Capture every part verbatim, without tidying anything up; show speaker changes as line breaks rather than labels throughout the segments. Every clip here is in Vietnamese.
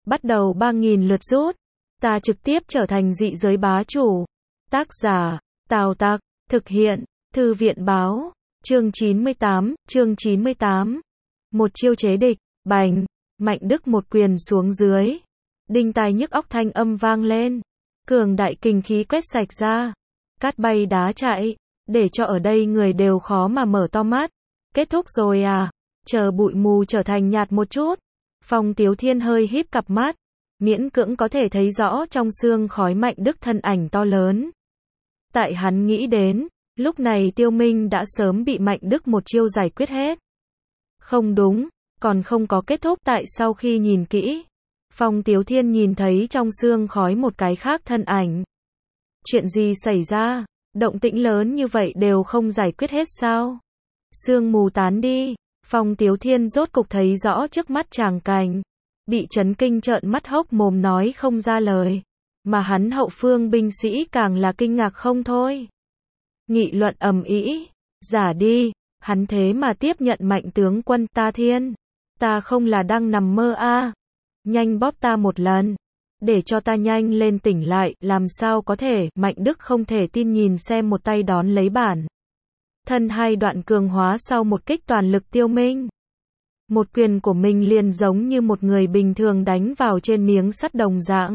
bắt đầu ba nghìn lượt rút. Ta trực tiếp trở thành dị giới bá chủ. Tác giả, Tào Tặc, thực hiện, Thư viện báo, chương chín mươi tám, chương chín mươi tám. Một chiêu chế địch, bành, Mạnh Đức một quyền xuống dưới. Đinh tai nhức óc thanh âm vang lên. Cường đại kình khí quét sạch ra. Cát bay đá chạy, để cho ở đây người đều khó mà mở to mắt. Kết thúc rồi à? Chờ bụi mù trở thành nhạt một chút. Phong Tiếu Thiên hơi híp cặp mắt, miễn cưỡng có thể thấy rõ trong sương khói Mạnh Đức thân ảnh to lớn. Tại hắn nghĩ đến, lúc này Tiêu Minh đã sớm bị Mạnh Đức một chiêu giải quyết hết. Không đúng, còn không có kết thúc. Tại sau khi nhìn kỹ, Phong Tiếu Thiên nhìn thấy trong sương khói một cái khác thân ảnh. Chuyện gì xảy ra? Động tĩnh lớn như vậy đều không giải quyết hết sao? Sương mù tán đi, Phong Tiếu Thiên rốt cục thấy rõ trước mắt tràng cảnh. Bị chấn kinh trợn mắt hốc mồm nói không ra lời. Mà hắn hậu phương binh sĩ càng là kinh ngạc không thôi. Nghị luận ầm ĩ, giả đi, hắn thế mà tiếp nhận Mạnh tướng quân. Ta thiên, ta không là đang nằm mơ a à. Nhanh bóp ta một lần, để cho ta nhanh lên tỉnh lại. Làm sao có thể? Mạnh Đức không thể tin nhìn xem một tay đón lấy bản thân hai đoạn cường hóa sau một kích toàn lực Tiêu Minh. Một quyền của mình liền giống như một người bình thường đánh vào trên miếng sắt đồng dạng.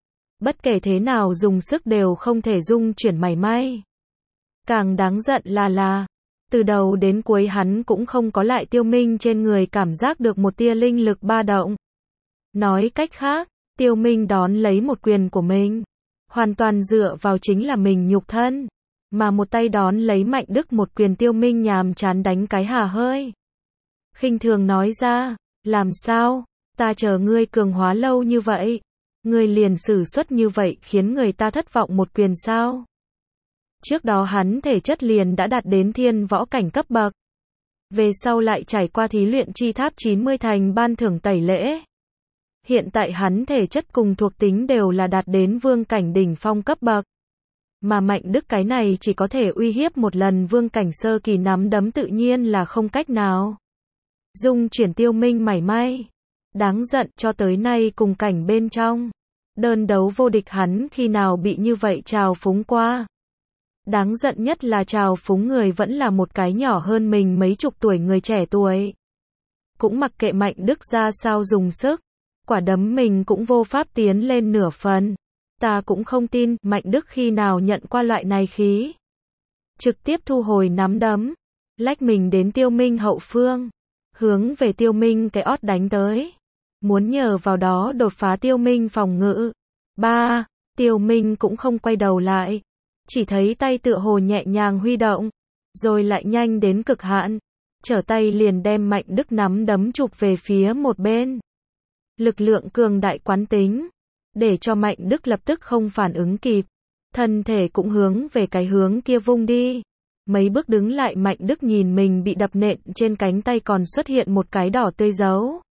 Bất kể thế nào dùng sức đều không thể dung chuyển mảy may. Càng đáng giận là là, từ đầu đến cuối hắn cũng không có lại Tiêu Minh trên người cảm giác được một tia linh lực ba động. Nói cách khác, Tiêu Minh đón lấy một quyền của mình, hoàn toàn dựa vào chính là mình nhục thân. Mà một tay đón lấy Mạnh Đức một quyền, Tiêu Minh nhàm chán đánh cái hà hơi. Khinh thường nói ra, làm sao, ta chờ ngươi cường hóa lâu như vậy, ngươi liền sử xuất như vậy khiến người ta thất vọng một quyền sao? Trước đó hắn thể chất liền đã đạt đến thiên võ cảnh cấp bậc. Về sau lại trải qua thí luyện chi tháp chín mươi thành ban thưởng tẩy lễ. Hiện tại hắn thể chất cùng thuộc tính đều là đạt đến vương cảnh đỉnh phong cấp bậc. Mà Mạnh Đức cái này chỉ có thể uy hiếp một lần vương cảnh sơ kỳ, nắm đấm tự nhiên là không cách nào dung chuyển Tiêu Minh mảy may. Đáng giận, cho tới nay cùng cảnh bên trong đơn đấu vô địch hắn khi nào bị như vậy trào phúng qua. Đáng giận nhất là trào phúng người vẫn là một cái nhỏ hơn mình mấy chục tuổi người trẻ tuổi. Cũng mặc kệ Mạnh Đức ra sao dùng sức, quả đấm mình cũng vô pháp tiến lên nửa phần. Ta cũng không tin Mạnh Đức khi nào nhận qua loại này khí. Trực tiếp thu hồi nắm đấm, lách mình đến Tiêu Minh hậu phương, hướng về Tiêu Minh cái ót đánh tới. Muốn nhờ vào đó đột phá Tiêu Minh phòng ngự. Ba, Tiêu Minh cũng không quay đầu lại, chỉ thấy tay tựa hồ nhẹ nhàng huy động, rồi lại nhanh đến cực hạn, trở tay liền đem Mạnh Đức nắm đấm chụp về phía một bên. Lực lượng cường đại quán tính, để cho Mạnh Đức lập tức không phản ứng kịp, thân thể cũng hướng về cái hướng kia vung đi. Mấy bước đứng lại, Mạnh Đức nhìn mình bị đập nện trên cánh tay còn xuất hiện một cái đỏ tươi dấu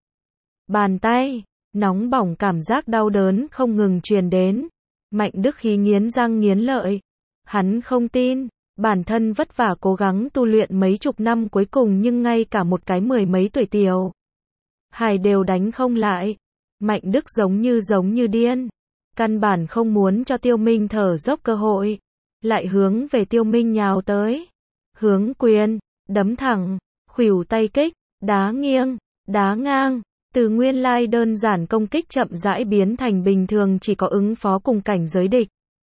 bàn tay, nóng bỏng cảm giác đau đớn không ngừng truyền đến. Mạnh Đức khí nghiến răng nghiến lợi, hắn không tin, bản thân vất vả cố gắng tu luyện mấy chục năm cuối cùng nhưng ngay cả một cái mười mấy tuổi tiểu hài đều đánh không lại. Mạnh Đức giống như giống như điên, căn bản không muốn cho Tiêu Minh thở dốc cơ hội, lại hướng về Tiêu Minh nhào tới. Hướng quyền, đấm thẳng, khuỷu tay kích, đá nghiêng, đá ngang, từ nguyên lai đơn giản công kích chậm rãi biến thành bình thường chỉ có ứng phó cùng cảnh giới địch.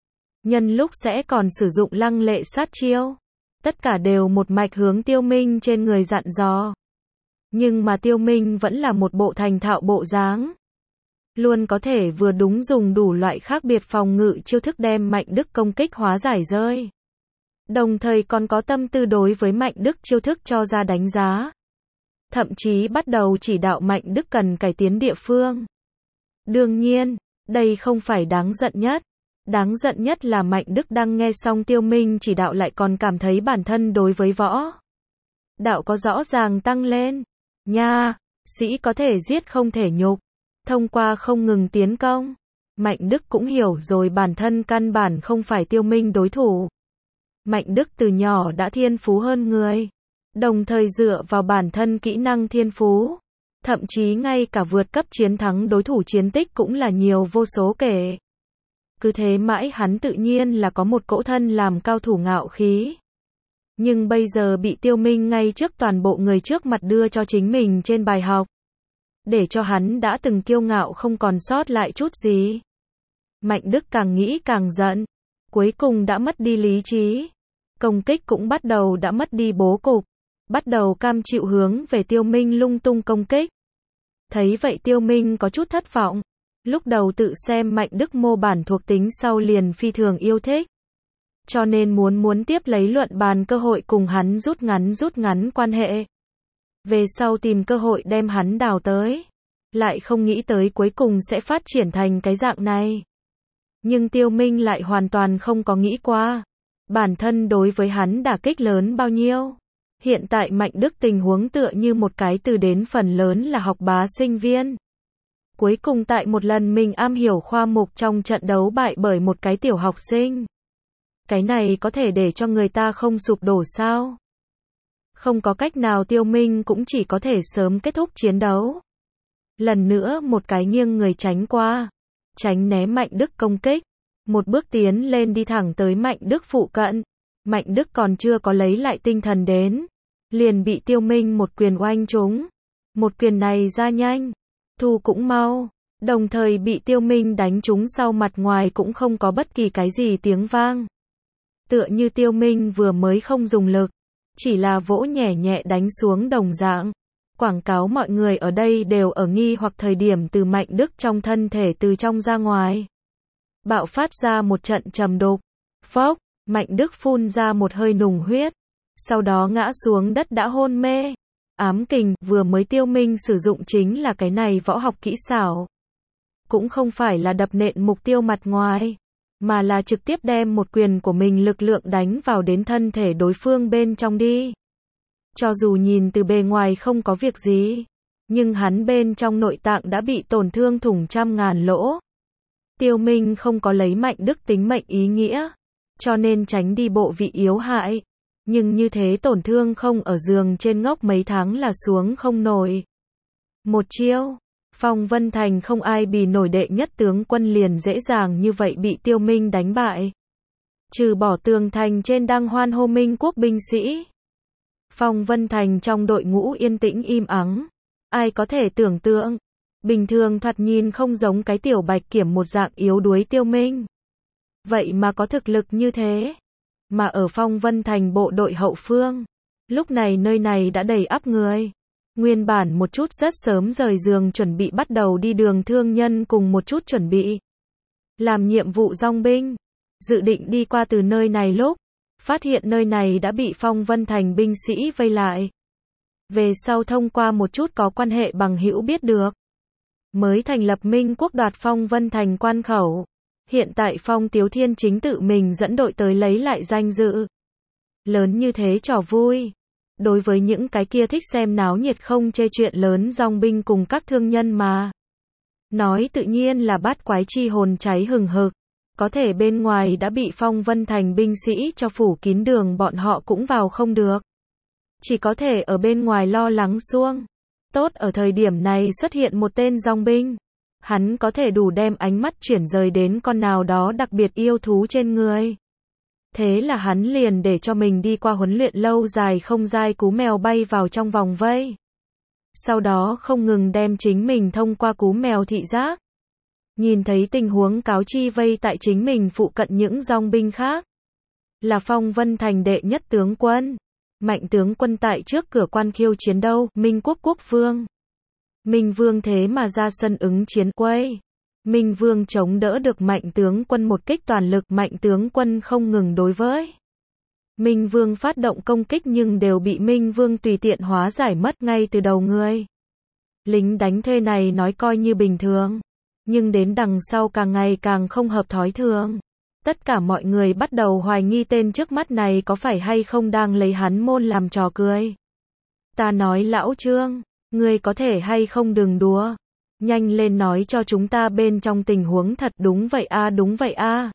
Nhân lúc sẽ còn sử dụng lăng lệ sát chiêu, tất cả đều một mạch hướng Tiêu Minh trên người dặn dò. Nhưng mà Tiêu Minh vẫn là một bộ thành thạo bộ dáng, luôn có thể vừa đúng dùng đủ loại khác biệt phòng ngự chiêu thức đem Mạnh Đức công kích hóa giải rơi. Đồng thời còn có tâm tư đối với Mạnh Đức chiêu thức cho ra đánh giá. Thậm chí bắt đầu chỉ đạo Mạnh Đức cần cải tiến địa phương. Đương nhiên, đây không phải đáng giận nhất. Đáng giận nhất là Mạnh Đức đang nghe xong Tiêu Minh chỉ đạo lại còn cảm thấy bản thân đối với võ đạo có rõ ràng tăng lên. Nha, sĩ có thể giết không thể nhục. Thông qua không ngừng tiến công, Mạnh Đức cũng hiểu rồi bản thân căn bản không phải Tiêu Minh đối thủ. Mạnh Đức từ nhỏ đã thiên phú hơn người, đồng thời dựa vào bản thân kỹ năng thiên phú, Thậm chí ngay cả vượt cấp chiến thắng đối thủ chiến tích cũng là nhiều vô số kể. Cứ thế mãi hắn tự nhiên là có một cỗ thân làm cao thủ ngạo khí. Nhưng bây giờ bị Tiêu Minh ngay trước toàn bộ người trước mặt đưa cho chính mình trên bài học. Để cho hắn đã từng kiêu ngạo không còn sót lại chút gì. Mạnh Đức càng nghĩ càng giận. Cuối cùng đã mất đi lý trí. Công kích cũng bắt đầu đã mất đi bố cục. Bắt đầu cam chịu hướng về Tiêu Minh lung tung công kích. Thấy vậy Tiêu Minh có chút thất vọng. Lúc đầu tự xem Mạnh Đức mô bản thuộc tính sau liền phi thường yêu thích. Cho nên muốn muốn tiếp lấy luận bàn cơ hội cùng hắn rút ngắn rút ngắn quan hệ. Về sau tìm cơ hội đem hắn đào tới. Lại không nghĩ tới cuối cùng sẽ phát triển thành cái dạng này. Nhưng Tiêu Minh lại hoàn toàn không có nghĩ qua. Bản thân đối với hắn đả kích lớn bao nhiêu. Hiện tại Mạnh Đức tình huống tựa như một cái từ đến phần lớn là học bá sinh viên. Cuối cùng tại một lần mình am hiểu khoa mục trong trận đấu bại bởi một cái tiểu học sinh. Cái này có thể để cho người ta không sụp đổ sao? Không có cách nào Tiêu Minh cũng chỉ có thể sớm kết thúc chiến đấu. Lần nữa một cái nghiêng người tránh qua. Tránh né Mạnh Đức công kích. Một bước tiến lên đi thẳng tới Mạnh Đức phụ cận. Mạnh Đức còn chưa có lấy lại tinh thần đến. Liền bị Tiêu Minh một quyền oanh trúng. Một quyền này ra nhanh. Thu cũng mau. Đồng thời bị Tiêu Minh đánh trúng sau mặt ngoài cũng không có bất kỳ cái gì tiếng vang. Tựa như Tiêu Minh vừa mới không dùng lực. Chỉ là vỗ nhẹ nhẹ đánh xuống đồng dạng. Quảng cáo mọi người ở đây đều ở nghi hoặc thời điểm từ Mạnh Đức trong thân thể từ trong ra ngoài. Bạo phát ra một trận trầm đục. Phốc, Mạnh Đức phun ra một hơi nùng huyết. Sau đó ngã xuống đất đã hôn mê. Ám kình, vừa mới Tiêu Minh sử dụng chính là cái này võ học kỹ xảo. Cũng không phải là đập nện mục tiêu mặt ngoài. Mà là trực tiếp đem một quyền của mình lực lượng đánh vào đến thân thể đối phương bên trong đi. Cho dù nhìn từ bề ngoài không có việc gì. Nhưng hắn bên trong nội tạng đã bị tổn thương thủng trăm ngàn lỗ. Tiêu Minh không có lấy Mạnh Đức tính mệnh ý nghĩa. Cho nên tránh đi bộ vị yếu hại. Nhưng như thế tổn thương không ở giường trên ngốc mấy tháng là xuống không nổi. Một chiêu. Phong Vân Thành không ai bì nổi đệ nhất tướng quân liền dễ dàng như vậy bị Tiêu Minh đánh bại. Trừ bỏ tường thành trên đang hoan hô Minh quốc binh sĩ. Phong Vân Thành trong đội ngũ yên tĩnh im ắng. Ai có thể tưởng tượng. Bình thường thoạt nhìn không giống cái tiểu bạch kiểm một dạng yếu đuối Tiêu Minh. Vậy mà có thực lực như thế. Mà ở Phong Vân Thành bộ đội hậu phương. Lúc này nơi này đã đầy ắp người. Nguyên bản một chút rất sớm rời giường chuẩn bị bắt đầu đi đường thương nhân cùng một chút chuẩn bị. Làm nhiệm vụ dong binh. Dự định đi qua từ nơi này lúc. Phát hiện nơi này đã bị Phong Vân Thành binh sĩ vây lại. Về sau thông qua một chút có quan hệ bằng hữu biết được. Mới thành lập Minh quốc đoạt Phong Vân Thành quan khẩu. Hiện tại Phong Tiếu Thiên chính tự mình dẫn đội tới lấy lại danh dự. Lớn như thế trò vui. Đối với những cái kia thích xem náo nhiệt không chê chuyện lớn dòng binh cùng các thương nhân mà. Nói tự nhiên là bát quái chi hồn cháy hừng hực. Có thể bên ngoài đã bị Phong Vân Thành binh sĩ cho phủ kín đường bọn họ cũng vào không được. Chỉ có thể ở bên ngoài lo lắng xuông. Tốt ở thời điểm này xuất hiện một tên dòng binh. Hắn có thể đủ đem ánh mắt chuyển rời đến con nào đó đặc biệt yêu thú trên người. Thế là hắn liền để cho mình đi qua huấn luyện lâu dài không dai cú mèo bay vào trong vòng vây. Sau đó không ngừng đem chính mình thông qua cú mèo thị giác. Nhìn thấy tình huống cáo chi vây tại chính mình phụ cận những dòng binh khác. Là Phong Vân Thành đệ nhất tướng quân. Mạnh tướng quân tại trước cửa quan khiêu chiến đâu, Minh quốc quốc vương. Minh vương thế mà ra sân ứng chiến quay. Minh vương chống đỡ được Mạnh tướng quân một kích toàn lực, Mạnh tướng quân không ngừng đối với. Minh vương phát động công kích nhưng đều bị Minh vương tùy tiện hóa giải mất ngay từ đầu người. Lính đánh thuê này nói coi như bình thường. Nhưng đến đằng sau càng ngày càng không hợp thói thường. Tất cả mọi người bắt đầu hoài nghi tên trước mắt này có phải hay không đang lấy hắn môn làm trò cười. Ta nói lão Trương, ngươi có thể hay không đừng đùa. Nhanh lên nói cho chúng ta bên trong tình huống thật. Đúng vậy a, đúng vậy a.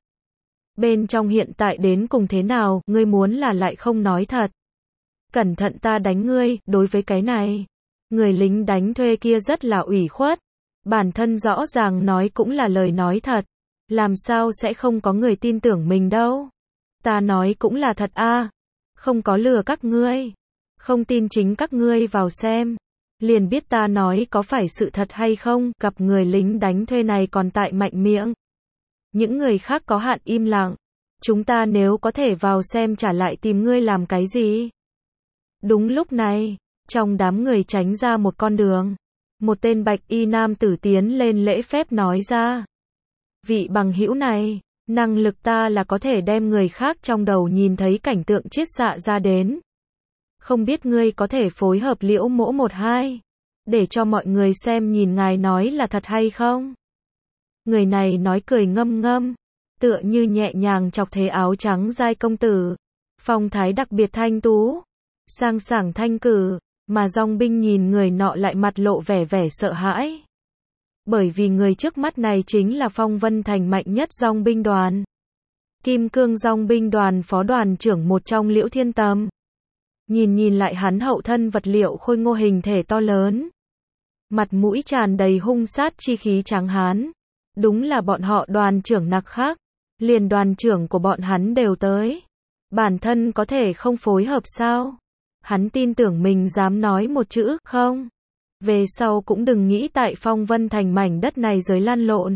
Bên trong hiện tại đến cùng thế nào, ngươi muốn là lại không nói thật. Cẩn thận ta đánh ngươi, đối với cái này. Người lính đánh thuê kia rất là ủy khuất. Bản thân rõ ràng nói cũng là lời nói thật. Làm sao sẽ không có người tin tưởng mình đâu. Ta nói cũng là thật a, không có lừa các ngươi. Không tin chính các ngươi vào xem. Liền biết ta nói có phải sự thật hay không. Gặp người lính đánh thuê này còn tại mạnh miệng. Những người khác có hạn im lặng. Chúng ta nếu có thể vào xem trả lại tìm ngươi làm cái gì? Đúng lúc này, trong đám người tránh ra một con đường. Một tên bạch y nam tử tiến lên lễ phép nói ra. Vị bằng hữu này, năng lực ta là có thể đem người khác trong đầu nhìn thấy cảnh tượng chiết xạ ra đến. Không biết ngươi có thể phối hợp Liễu Mỗ một hai, để cho mọi người xem nhìn ngài nói là thật hay không? Người này nói cười ngâm ngâm, tựa như nhẹ nhàng chọc thế áo trắng giai công tử. Phong thái đặc biệt thanh tú, sang sảng thanh cử, mà dòng binh nhìn người nọ lại mặt lộ vẻ vẻ sợ hãi. Bởi vì người trước mắt này chính là Phong Vân Thành mạnh nhất dòng binh đoàn. Kim Cương dòng binh đoàn phó đoàn trưởng một trong Liễu Thiên Tầm. Nhìn nhìn lại hắn hậu thân vật liệu khôi ngô hình thể to lớn. Mặt mũi tràn đầy hung sát chi khí tráng hán. Đúng là bọn họ đoàn trưởng nặc khác. Liền đoàn trưởng của bọn hắn đều tới. Bản thân có thể không phối hợp sao? Hắn tin tưởng mình dám nói một chữ không. Về sau cũng đừng nghĩ tại Phong Vân Thành mảnh đất này giới lăn lộn.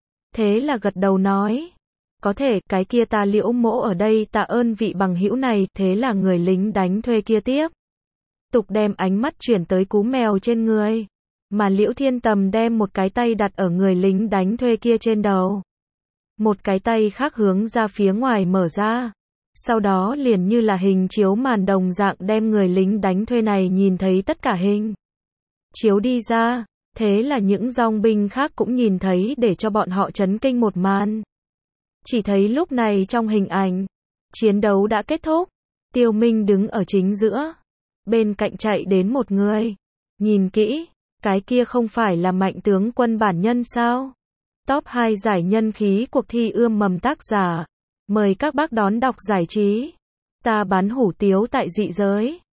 Thế là gật đầu nói. Có thể, cái kia ta Liễu Mỗ ở đây tạ ơn vị bằng hữu này. Thế là người lính đánh thuê kia tiếp tục đem ánh mắt chuyển tới cú mèo trên người. Mà Liễu Thiên Tầm đem một cái tay đặt ở người lính đánh thuê kia trên đầu. Một cái tay khác hướng ra phía ngoài mở ra. Sau đó liền như là hình chiếu màn đồng dạng đem người lính đánh thuê này nhìn thấy tất cả hình chiếu đi ra. Thế là những dòng binh khác cũng nhìn thấy để cho bọn họ chấn kinh một màn. Chỉ thấy lúc này trong hình ảnh, chiến đấu đã kết thúc. Tiêu Minh đứng ở chính giữa. Bên cạnh chạy đến một người. Nhìn kỹ, cái kia không phải là Mạnh tướng quân bản nhân sao? Top hai giải nhân khí cuộc thi ươm mầm tác giả. Mời các bác đón đọc giải trí. Ta bán hủ tiếu tại dị giới.